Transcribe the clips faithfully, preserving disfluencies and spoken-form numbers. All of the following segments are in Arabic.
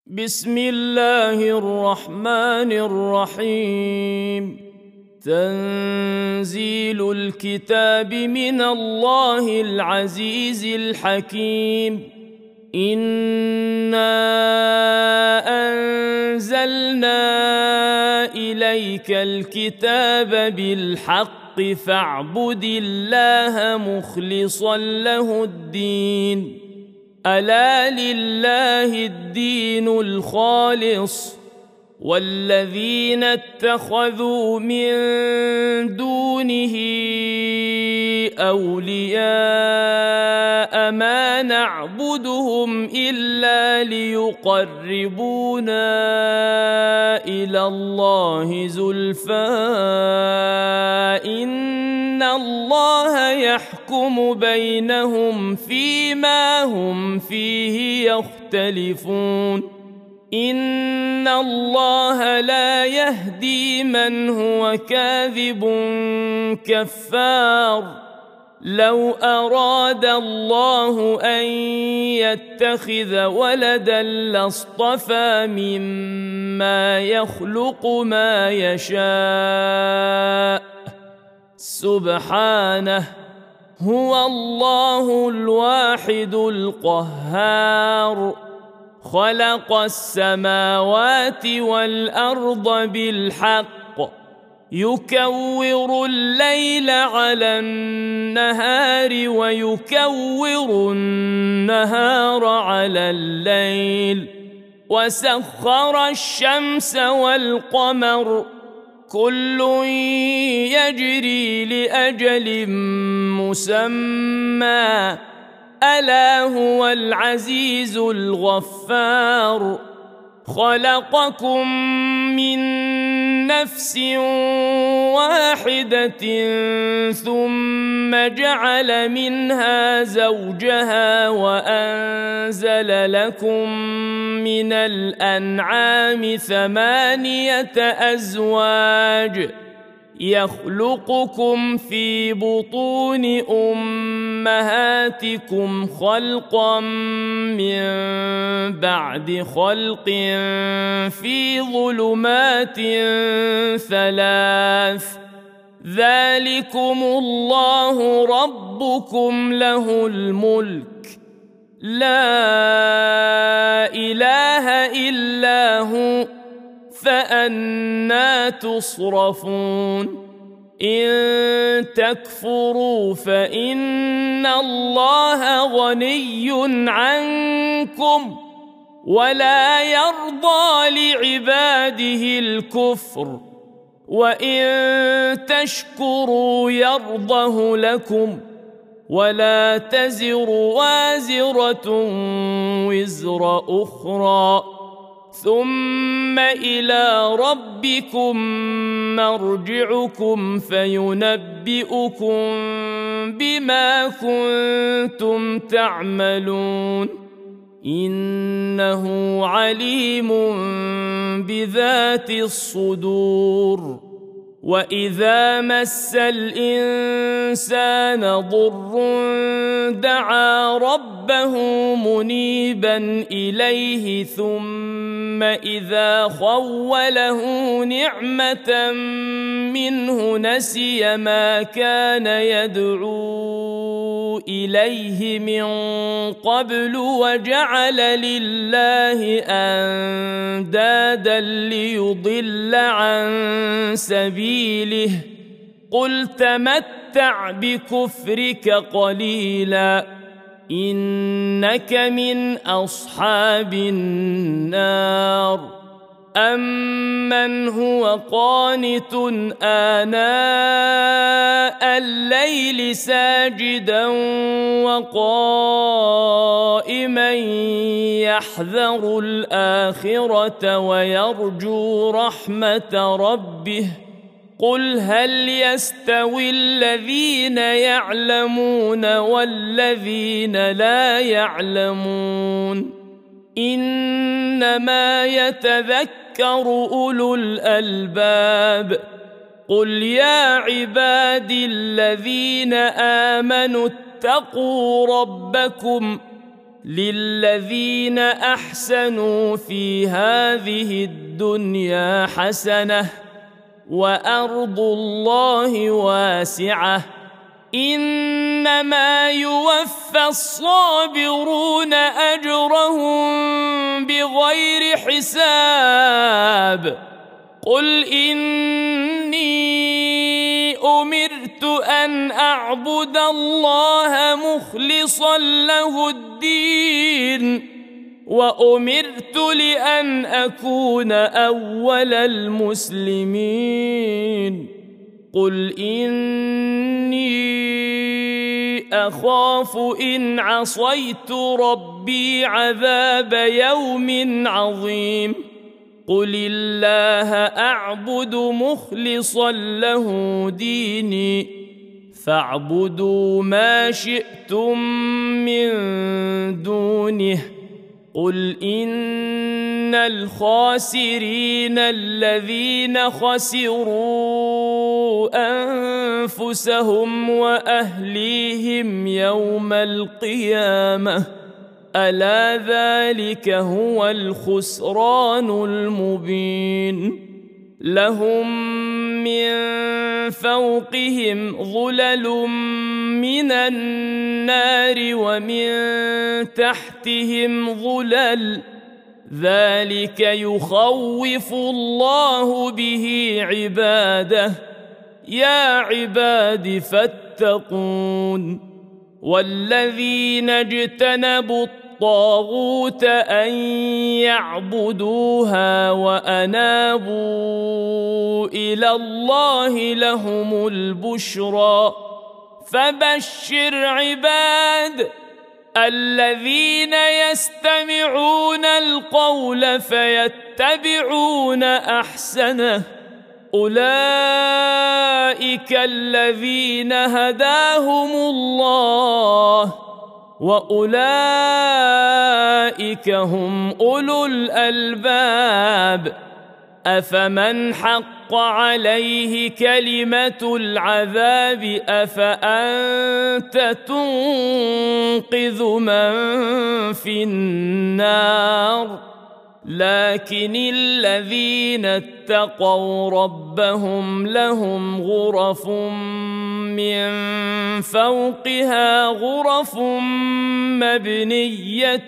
بسم الله الرحمن الرحيم. تنزيل الكتاب من الله العزيز الحكيم. إنا أنزلنا إليك الكتاب بالحق فاعبد الله مخلصا له الدين. ألا لله الدين الخالص والذين اتخذوا من دونه أولياء ما نعبدهم إلا ليقربونا إلى الله زلفى إن الله يحكم بينهم فيما هم فيه يختلفون. إن الله لا يهدي من هو كاذب كفار. لو أراد الله أن يتخذ ولدا لاصطفى مما يخلق ما يشاء سبحانه هو الله الواحد القهار. خلق السماوات والأرض بالحق يكور الليل على النهار ويكور النهار على الليل وسخر الشمس والقمر كل يجري لأجل مسمى ألا هو العزيز الغفار. خلقكم من نفس واحدة ثم جعل منها زوجها وأنزل لكم من الأنعام ثمانية أزواج يخلقكم في بطون أمهاتكم خلقا من بعد خلق في ظلمات ثلاث ذلكم الله ربكم له الملك لا إله إلا هو فأنى تصرفون. إن تكفروا فإن الله غني عنكم ولا يرضى لعباده الكفر وإن تشكروا يرضه لكم ولا تزر وازرة وزر أخرى ثم إلى ربكم مرجعكم فينبئكم بما كنتم تعملون. إنه عليم بذات الصدور. وإذا مس الإنسان ضر دعا ربه منيبا إليه ثم إذا خوله نعمة منه نسي ما كان يدعو إليه من قبل وجعل لله أندادا ليضل عن سبيله. قل تمتع بكفرك قليلا إنك من أصحاب النار. أمن هو قانت آناء الليل ساجدا وقائما يحذر الآخرة ويرجو رحمة ربه. قل هل يستوي الذين يعلمون والذين لا يعلمون إنما يتذكر أولو الألباب. قل يا عبادي الذين آمنوا اتقوا ربكم للذين أحسنوا في هذه الدنيا حسنة وأرض الله واسعة إنما يوفى الصابرون أجرهم بغير حساب قل إني أمرت أن أعبد الله مخلصا له الدين وأمرت لأن أكون أول المسلمين قل إني أخاف إن عصيت ربي عذاب يوم عظيم قل الله أعبد مخلصا له ديني فاعبدوا ما شئتم من دونه قل إن الخاسرين الذين خسروا أنفسهم وأهليهم يوم القيامة ألا ذلك هو الخسران المبين لهم من فوقهم ظلل من النار ومن تحتهم ظلل ذلك يخوف الله به عباده يا عباد فاتقون والذين اجتنبوا الطاغوت أن يعبدوها وأنابوا إلى الله لهم البشرى فبشر عباد الذين يستمعون القول فيتبعون أحسنه أولئك الذين هداهم الله وأولئك هم أولو الألباب أفمن حق عليه كلمة العذاب أفأنت تنقذ من في النار لكن الذين اتقوا ربهم لهم غرف من فوقها غرف مبنية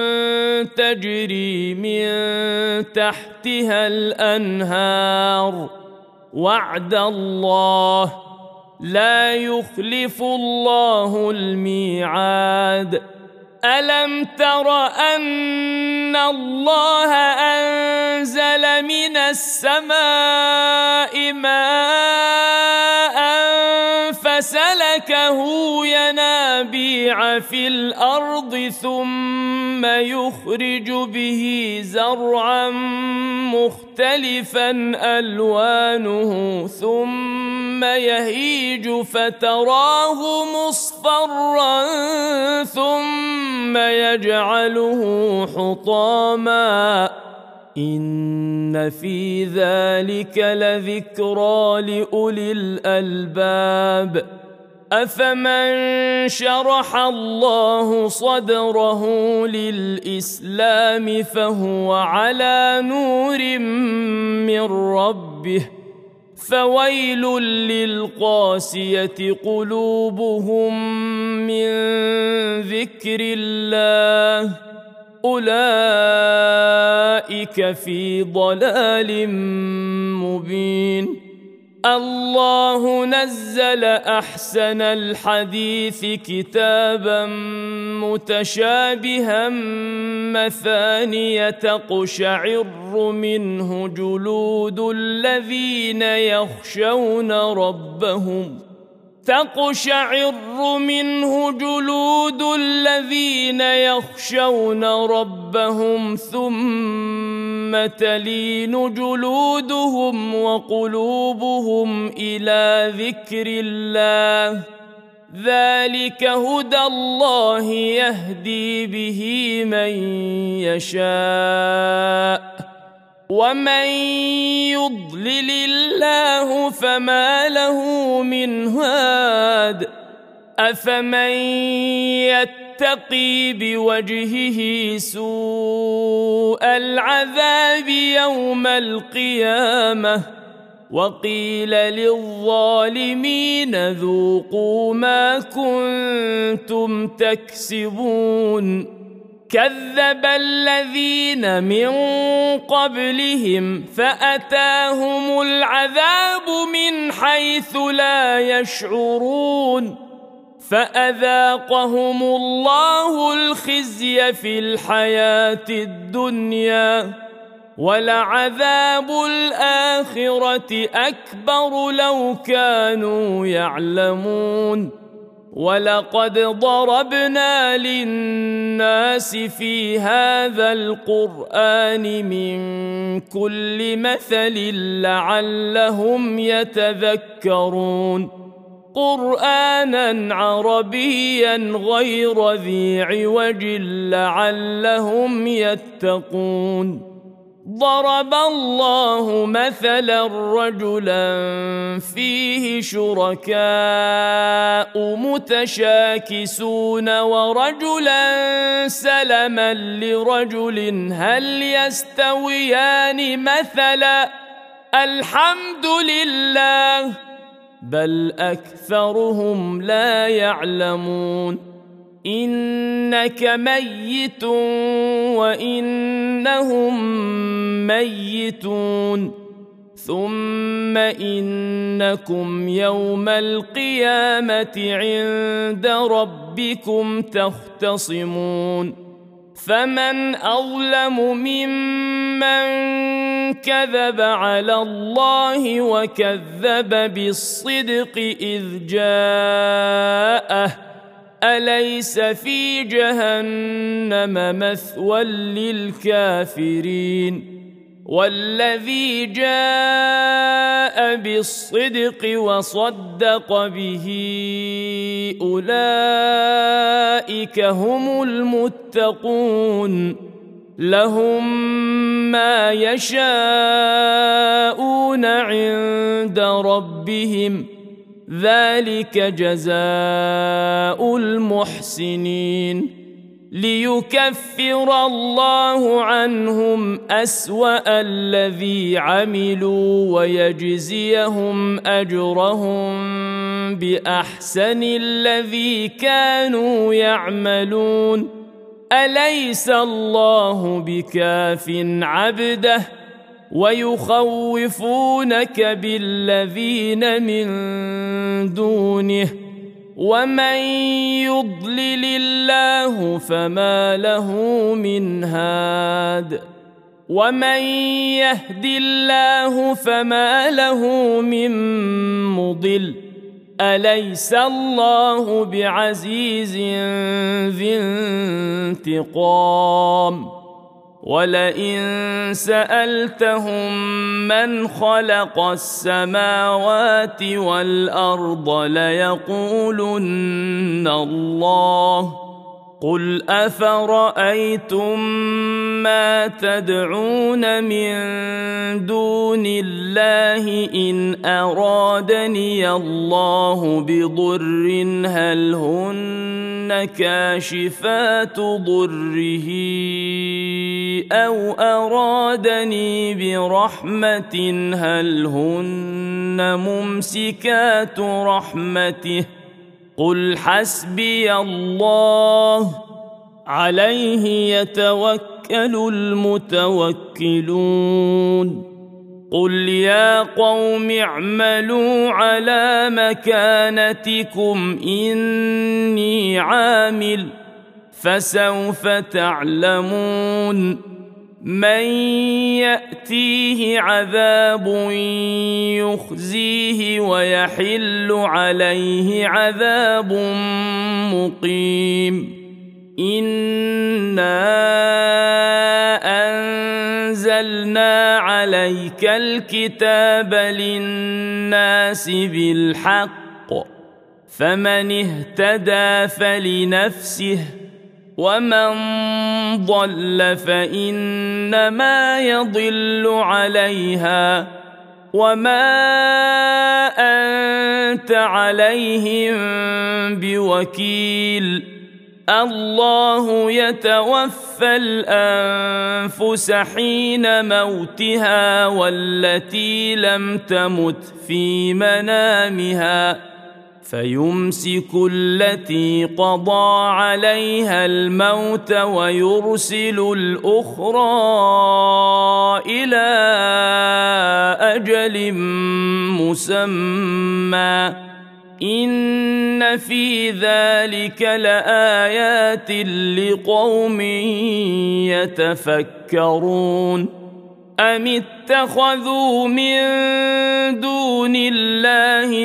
تجري من تحتها الأنهار وعد الله لا يخلف الله الميعاد ألم تر أن الله أنزل من السماء ماء فسلكه ينابيع في الأرض ثم يخرج به زرعا مختلفا ألوانه ثم يهيج فتراه مصفرا ثم يجعله حطاما إن في ذلك لذكرى لأولي الألباب أفمن شرح الله صدره للإسلام فهو على نور من ربه فويل للقاسية قلوبهم من ذكر الله أولئك في ضلال مبين الله نزل أحسن الحديث كتابا متشابها مثانية تقشعر منه جلود الذين يخشون ربهم تقشعر منه جلود الذين يخشون ربهم ثم تلين جلودهم وقلوبهم إلى ذكر الله ذلك هدى الله يهدي به من يشاء ومن يضلل الله فما له من هاد أفمن يتقي بوجهه سوء العذاب يوم القيامة وقيل للظالمين ذوقوا ما كنتم تكسبون كذب الذين من قبلهم فأتاهم العذاب من حيث لا يشعرون فأذاقهم الله الخزي في الحياة الدنيا ولعذاب الآخرة أكبر لو كانوا يعلمون ولقد ضربنا للناس في هذا القرآن من كل مثل لعلهم يتذكرون قرآنا عربيا غير ذي عوج لعلهم يتقون ضرب الله مثلا رجلا فيه شركاء متشاكسون ورجلا سلما لرجل هل يستويان مثلا الحمد لله بل أكثرهم لا يعلمون إنك ميت وإنهم ميتون ثم إنكم يوم القيامة عند ربكم تختصمون فمن أظلم ممن كذب على الله وكذب بالصدق إذ جاءه أليس في جهنم مثوى للكافرين والذي جاء بالصدق وصدق به أولئك هم المتقون لهم ما يشاءون عند ربهم ذلك جزاء المحسنين ليكفر الله عنهم أسوأ الذي عملوا ويجزيهم أجرهم بأحسن الذي كانوا يعملون أليس الله بكاف عبده ويخوفونك بالذين من دونه ومن يضلل الله فما له من هاد ومن يهد الله فما له من مضل أليس الله بعزيز ذي انتقام ولئن سألتهم من خلق السماوات والأرض ليقولن الله قل أفرأيتم ما تدعون من دون الله إن أرادني الله بضر هل هن كاشفات ضره أو أرادني برحمة هل هن ممسكات رحمته قل حسبي الله عليه يتوكل المتوكلون قل يا قوم اعملوا على مكانتكم إني عامل فسوف تعلمون من يأتيه عذاب يخزيه ويحل عليه عذاب مقيم إنا أنزلنا عليك الكتاب للناس بالحق فمن اهتدى فلنفسه ومن ضل فإنما يضل عليها وما أنت عليهم بوكيل الله يتوفى الأنفس حين موتها والتي لم تمت في منامها فيمسك التي قضى عليها الموت ويرسل الأخرى إلى أجل مسمى إن في ذلك لآيات لقوم يتفكرون أم اتخذوا من دون الله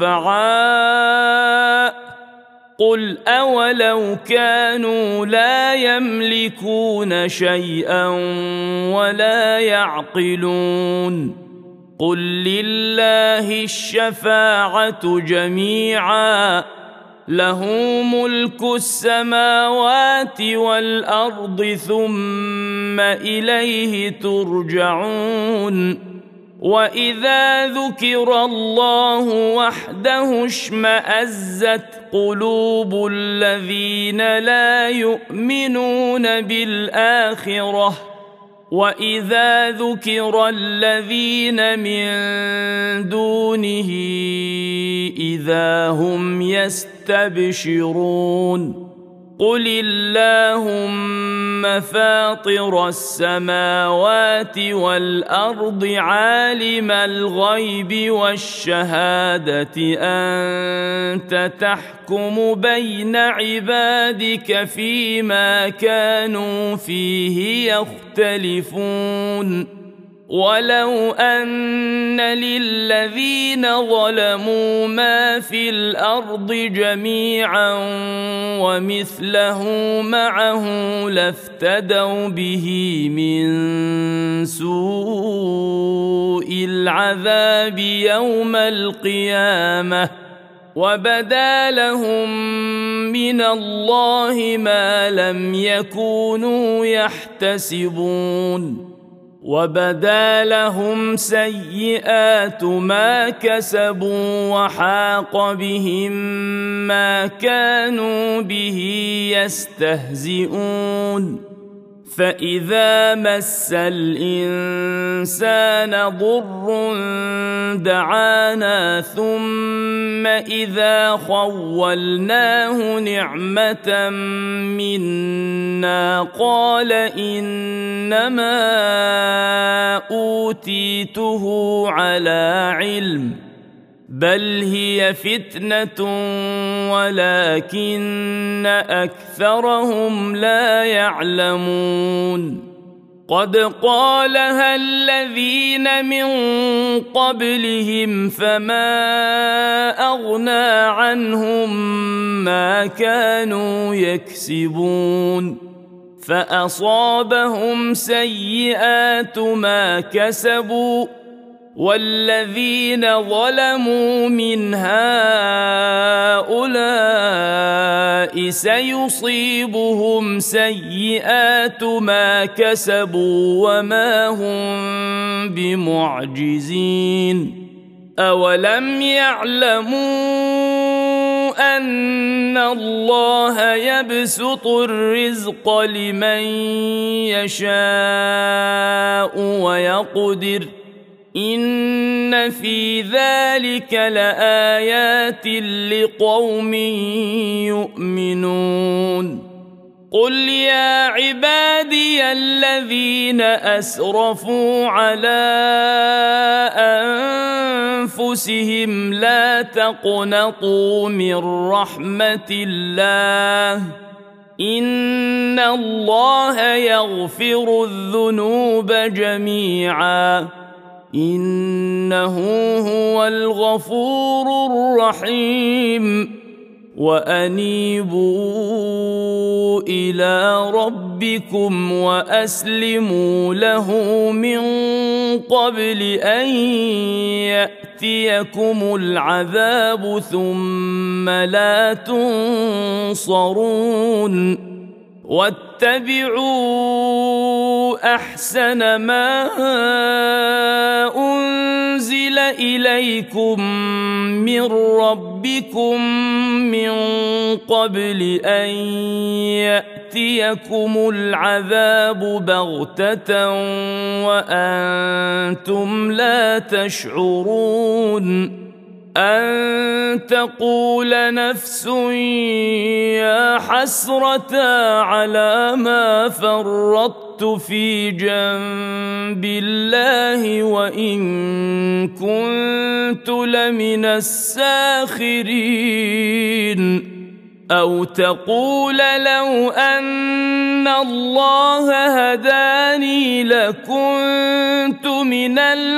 شفعاء قل أولو كانوا لا يملكون شيئا ولا يعقلون قل لله الشفاعة جميعا له ملك السماوات والأرض ثم إليه ترجعون وإذا ذكر الله وحده اشمأزت قلوب الذين لا يؤمنون بالآخرة وإذا ذكر الذين من دونه إذا هم يستبشرون قل اللهم فاطر السماوات والأرض عالم الغيب والشهادة أنت تحكم بين عبادك فيما كانوا فيه يختلفون ولو أن للذين ظلموا ما في الأرض جميعا ومثله معه لافتدوا به من سوء العذاب يوم القيامة وبدا لهم من الله ما لم يكونوا يحتسبون وبدا لهم سيئات ما كسبوا وحاق بهم ما كانوا به يستهزئون فإذا مس الإنسان ضر دعانا ثم إذا خولناه نعمة منا قال إنما أوتيته على علم بل هي فتنة ولكن أكثرهم لا يعلمون قد قالها الذين من قبلهم فما أغنى عنهم ما كانوا يكسبون فأصابهم سيئات ما كسبوا والذين ظلموا من هؤلاء سيصيبهم سيئات ما كسبوا وما هم بمعجزين أولم يعلموا أن الله يبسط الرزق لمن يشاء ويقدر إن في ذلك لآيات لقوم يؤمنون قل يا عبادي الذين أسرفوا على أنفسهم لا تقنطوا من رحمة الله إن الله يغفر الذنوب جميعا إنه هو الغفور الرحيم وأنيبوا إلى ربكم وأسلموا له من قبل أن يأتيكم العذاب ثم لا تنصرون واتبعوا أحسن ما أنزل أنزل إليكم من ربكم من قبل أن يأتيكم العذاب بغتة وأنتم لا تشعرون أن تقول نفس يا حسرة على ما فرطت في جنب الله وإن كنت لمن الساخرين أو تقول لو أن الله هداني لكنت من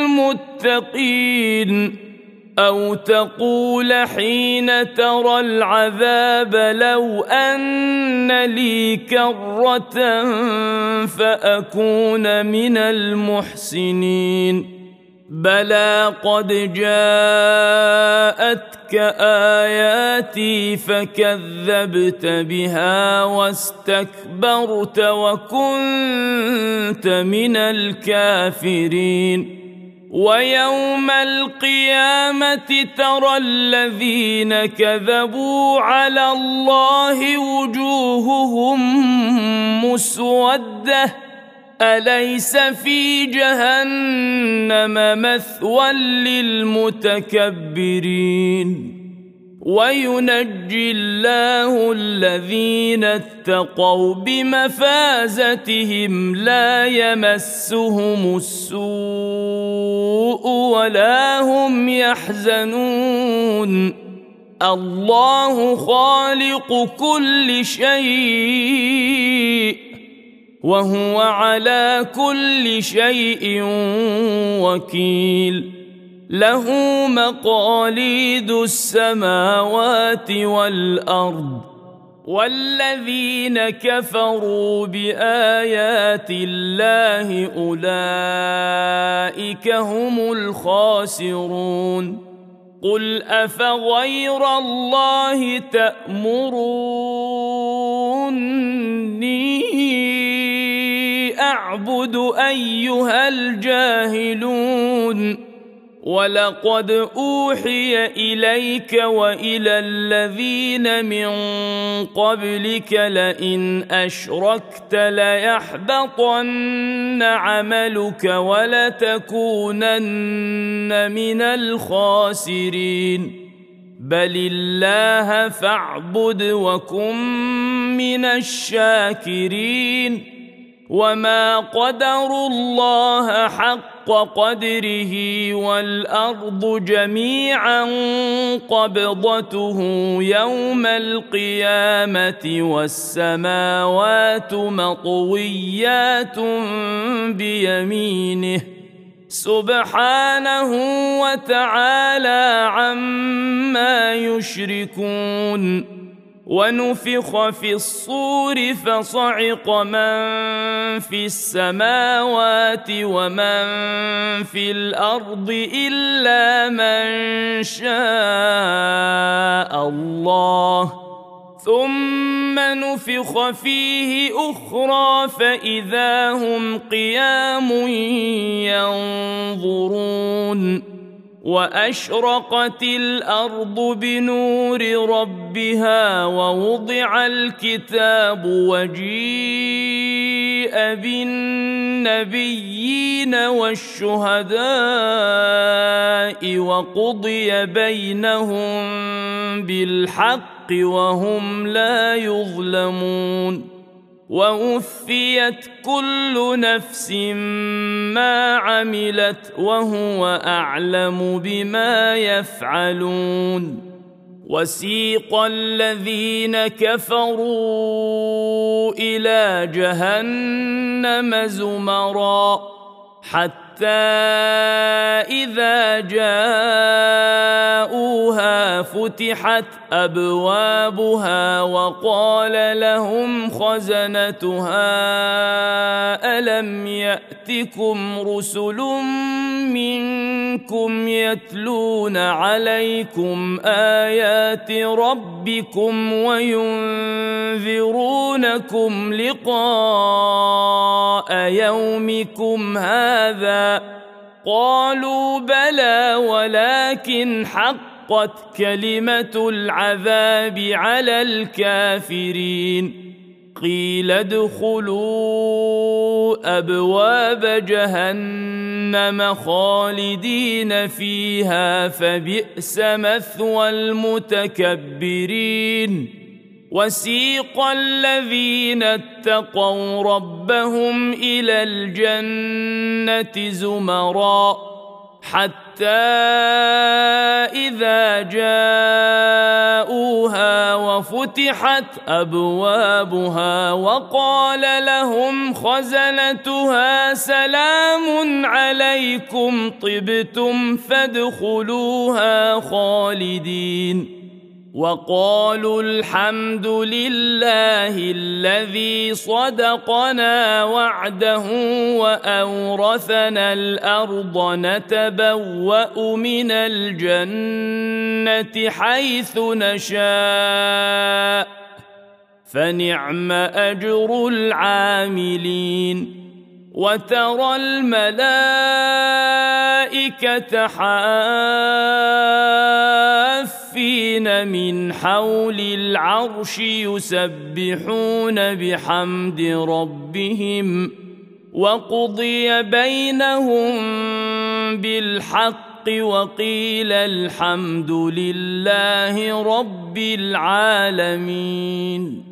المتقين أو تقول حين ترى العذاب لو أن لي كرة فأكون من المحسنين بلى قد جاءتك آياتي فكذبت بها واستكبرت وكنت من الكافرين ويوم القيامة ترى الذين كذبوا على الله وجوههم مسودة أليس في جهنم مثوى للمتكبرين وينجي الله الذين اتقوا بمفازتهم لا يمسهم السوء ولا هم يحزنون الله خالق كل شيء وهو على كل شيء وكيل له مقاليد السماوات والأرض والذين كفروا بآيات الله أولئك هم الخاسرون قل أفغير الله تأمروني أعبد أيها الجاهلون ولقد أوحي إليك وإلى الذين من قبلك لئن أشركت ليحبطن عملك ولتكونن من الخاسرين بل الله فاعبد وكن من الشاكرين وما قدروا الله حق قدره والأرض جميعا قبضته يوم القيامة والسماوات مطويات بيمينه سبحانه وتعالى عما يشركون ونفخ في الصور فصعق من في السماوات ومن في الأرض إلا من شاء الله ثم نفخ فيه أخرى فإذا هم قيام ينظرون وأشرقت الأرض بنور ربها ووضع الكتاب وجيء بالنبيين والشهداء وقضي بينهم بالحق وهم لا يظلمون ووفيت كل نفس ما عملت وهو أعلم بما يفعلون وسيق الذين كفروا إلى جهنم زمرا حتى إذا جاءوها فتحت أبوابها وقال لهم خزنتها ألم يأتكم رسل منكم يتلون عليكم آيات ربكم وينذرونكم لقاء يومكم هذا قالوا بلى ولكن حقت كلمة العذاب على الكافرين قيل ادخلوا أبواب جهنم خالدين فيها فبئس مثوى المتكبرين وسيق الذين اتقوا ربهم إلى الجنة زمرا حتى إذا جاءوها وفتحت أبوابها وقال لهم خزنتها سلام عليكم طبتم فادخلوها خالدين وقالوا الحمد لله الذي صدقنا وعده وأورثنا الأرض نتبوأ من الجنة حيث نشاء فنعم أجر العاملين وترى الملائكة حافين من حول العرش يسبحون بحمد ربهم وقضي بينهم بالحق وقيل الحمد لله رب العالمين.